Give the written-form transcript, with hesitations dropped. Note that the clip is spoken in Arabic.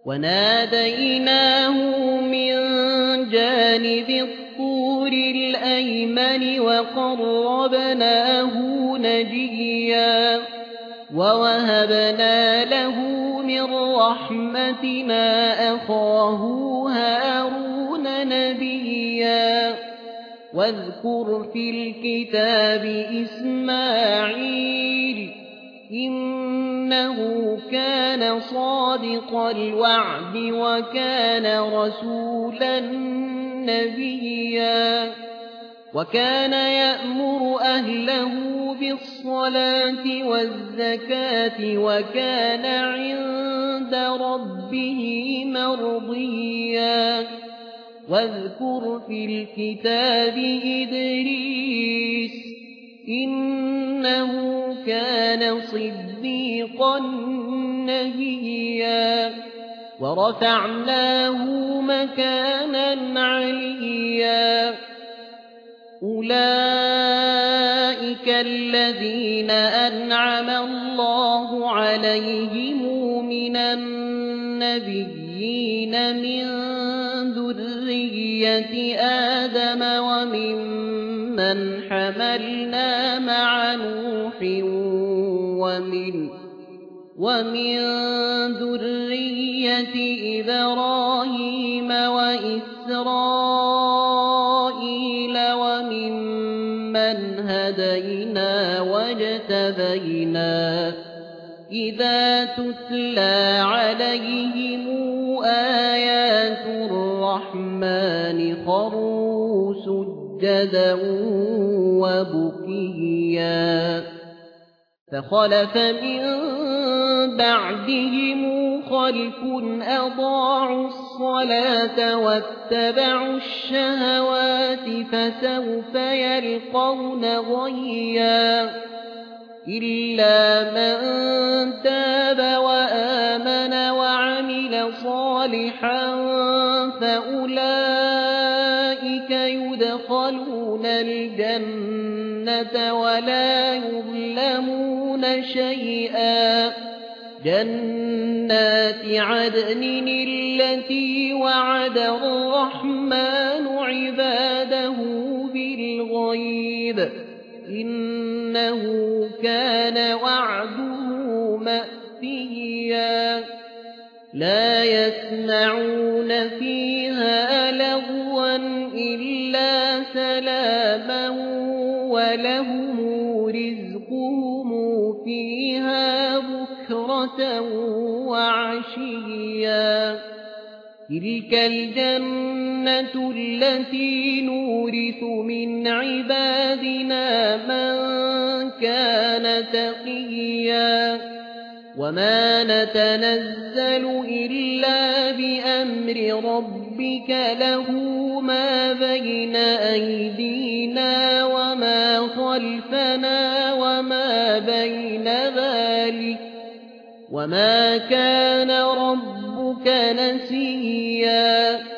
وناديناه من جانب الطور الأيمن وقربناه نجيا ووهبنا له من رحمتنا أخاه هارون نبيا واذكر في الكتاب إسماعيل إنه كان صادق الوعد وكان رسولا نبيا وكان يأمر أهله بالصلاة والزكاة وكان عند ربه مرضيا واذكر في الكتاب إدريس إنه كان صديقا نبيا ورفعناه مكانا عليا أولئك الذين أنعم الله عليهم من النبيين من ذرية آدم وممن حملنا مع نوح ومن ذرية إبراهيم وإسرائيل وممن هدينا واجتبينا إذا تتلى عليهم آيات الرحمن خروا سجدا وبكيا فخلف من بعدهم خلف أضاعوا الصلاة واتبعوا الشهوات فسوف يلقون غيا إلا من تاب وآمن وعمل صالحا فأولئك يدخلون الجنة ولا يظلمون شيئا جنات عدن التي وعد الرحمن عباده بالغيب إنه كان وعده مأتيا لا يسمعون فيها لغوا إلا سلاما ولهم رزقهم فيها بكرة وعشيا تلك الجنة التي نورث من عبادنا من كان تقيا وما نتنزل إلا بأمر ربك له ما بين أيدينا وما خلفنا وما بين ذلك وما كان ربك نسيا